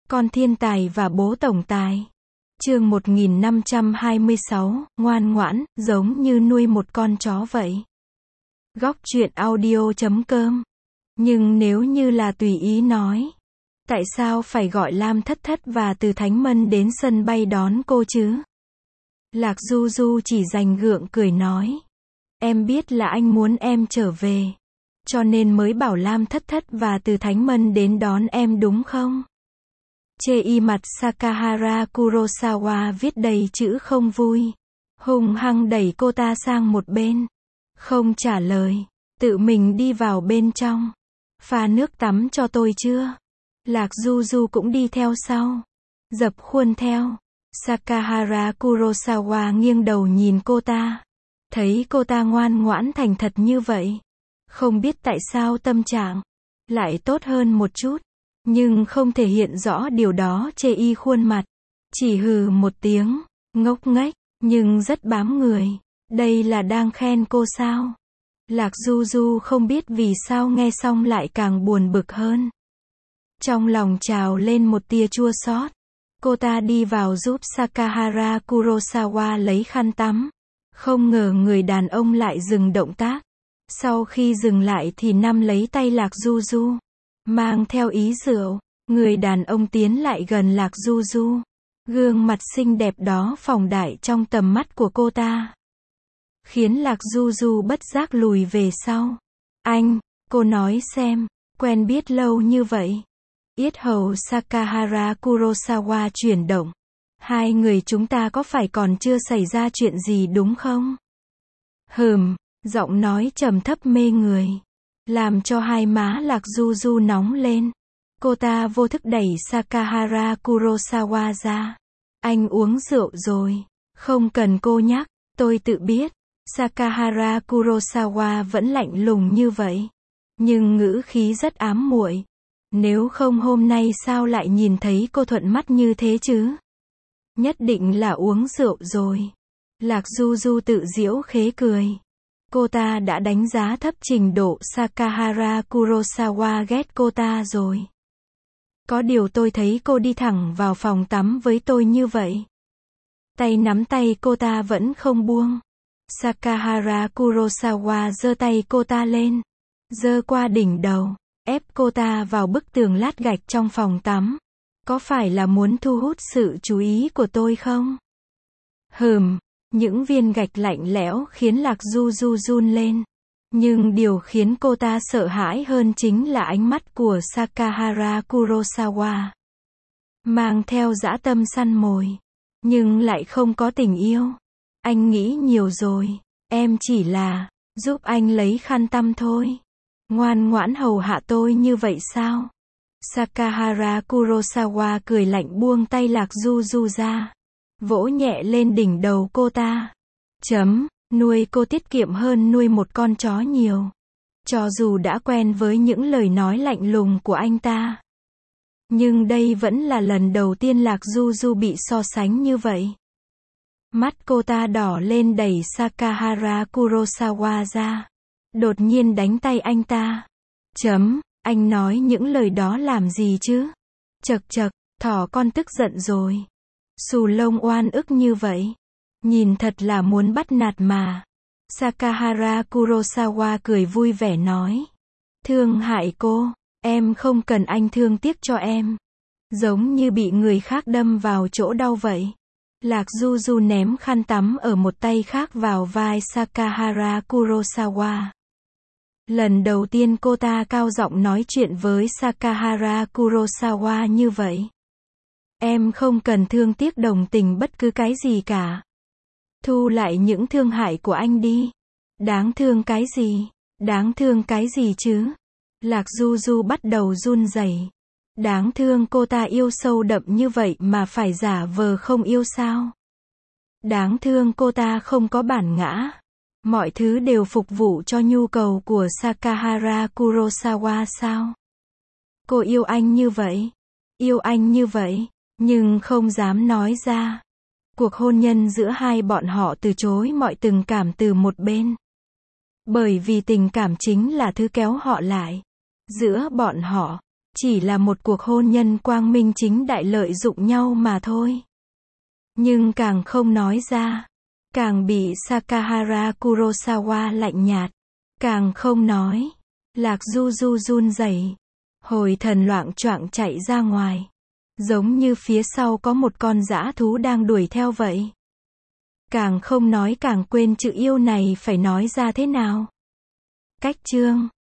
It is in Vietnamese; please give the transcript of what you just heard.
Con thiên tài và bố tổng tài. Chương 1526, ngoan ngoãn, giống như nuôi một con chó vậy. Góc truyện audio.com. Nhưng nếu như là tùy ý nói, tại sao phải gọi Lam Thất Thất và Từ Thánh Mân đến sân bay đón cô chứ? Lạc Du Du chỉ dành gượng cười nói. Em biết là anh muốn em trở về, cho nên mới bảo Lam Thất Thất và Từ Thánh Mân đến đón em đúng không? Chê y mặt Sakahara Kurosawa viết đầy chữ không vui, hung hăng đẩy cô ta sang một bên, không trả lời, tự mình đi vào bên trong. Pha nước tắm cho tôi chưa? Lạc Du Du cũng đi theo sau, dập khuôn theo. Sakahara Kurosawa nghiêng đầu nhìn cô ta, thấy cô ta ngoan ngoãn thành thật như vậy, không biết tại sao tâm trạng lại tốt hơn một chút, nhưng không thể hiện rõ điều đó. Chê y khuôn mặt, chỉ hừ một tiếng, ngốc nghếch, nhưng rất bám người. Đây là đang khen cô sao? Lạc Du Du không biết vì sao nghe xong lại càng buồn bực hơn. Trong lòng trào lên một tia chua xót. Cô ta đi vào giúp Sakahara Kurosawa lấy khăn tắm. Không ngờ người đàn ông lại dừng động tác. Sau khi dừng lại thì nắm lấy tay Lạc Du Du, mang theo ý rượu. Người đàn ông tiến lại gần Lạc Du Du. Gương mặt xinh đẹp đó phóng đại trong tầm mắt của cô ta, khiến Lạc Du Du bất giác lùi về sau. Anh, cô nói xem, quen biết lâu như vậy. Yết hầu Sakahara Kurosawa chuyển động. Hai người chúng ta có phải còn chưa xảy ra chuyện gì đúng không? Giọng nói trầm thấp mê người, làm cho hai má Lạc Du Du nóng lên. Cô ta vô thức đẩy Sakahara Kurosawa ra. Anh uống rượu rồi, không cần cô nhắc, tôi tự biết. Sakahara Kurosawa vẫn lạnh lùng như vậy, nhưng ngữ khí rất ám muội. Nếu không hôm nay sao lại nhìn thấy cô thuận mắt như thế chứ? Nhất định là uống rượu rồi. Lạc Du Du tự giễu khế cười. Cô ta đã đánh giá thấp trình độ Sakahara Kurosawa ghét cô ta rồi. Có điều tôi thấy cô đi thẳng vào phòng tắm với tôi như vậy, tay nắm tay cô ta vẫn không buông. Sakahara Kurosawa giơ tay cô ta lên, giơ qua đỉnh đầu, ép cô ta vào bức tường lát gạch trong phòng tắm. Có phải là muốn thu hút sự chú ý của tôi không? Những viên gạch lạnh lẽo khiến Lạc Du Du run lên. Nhưng điều khiến cô ta sợ hãi hơn chính là ánh mắt của Sakahara Kurosawa, mang theo dã tâm săn mồi, nhưng lại không có tình yêu. Anh nghĩ nhiều rồi, em chỉ là giúp anh lấy khăn tắm thôi. Ngoan ngoãn hầu hạ tôi như vậy sao? Sakahara Kurosawa cười lạnh buông tay Lạc Du Du ra, vỗ nhẹ lên đỉnh đầu cô ta. Nuôi cô tiết kiệm hơn nuôi một con chó nhiều. Cho dù đã quen với những lời nói lạnh lùng của anh ta, nhưng đây vẫn là lần đầu tiên Lạc Du Du bị so sánh như vậy. Mắt cô ta đỏ lên đẩy Sakahara Kurosawa ra, đột nhiên đánh tay anh ta. Anh nói những lời đó làm gì chứ? Chậc chậc, thỏ con tức giận rồi. Xù lông oan ức như vậy, nhìn thật là muốn bắt nạt mà. Sakahara Kurosawa cười vui vẻ nói. Thương hại cô, em không cần anh thương tiếc cho em. Giống như bị người khác đâm vào chỗ đau vậy. Lạc Du Du ném khăn tắm ở một tay khác vào vai Sakahara Kurosawa. Lần đầu tiên cô ta cao giọng nói chuyện với Sakahara Kurosawa như vậy. Em không cần thương tiếc đồng tình bất cứ cái gì cả. Thu lại những thương hại của anh đi. Đáng thương cái gì? Đáng thương cái gì chứ? Lạc Du Du bắt đầu run rẩy. Đáng thương cô ta yêu sâu đậm như vậy mà phải giả vờ không yêu sao? Đáng thương cô ta không có bản ngã. Mọi thứ đều phục vụ cho nhu cầu của Sakahara Kurosawa sao? Cô yêu anh như vậy. Yêu anh như vậy, nhưng không dám nói ra. Cuộc hôn nhân giữa hai bọn họ từ chối mọi tình cảm từ một bên. Bởi vì tình cảm chính là thứ kéo họ lại. Giữa bọn họ, Chỉ là một cuộc hôn nhân quang minh chính đại lợi dụng nhau mà thôi. Nhưng càng không nói ra, càng bị Sakahara Kurosawa lạnh nhạt. Càng không nói. Lạc Du Du run rẩy, hồi thần loạng choạng chạy ra ngoài. Giống như phía sau có một con dã thú đang đuổi theo vậy. Càng không nói càng quên chữ yêu này phải nói ra thế nào. Cách chương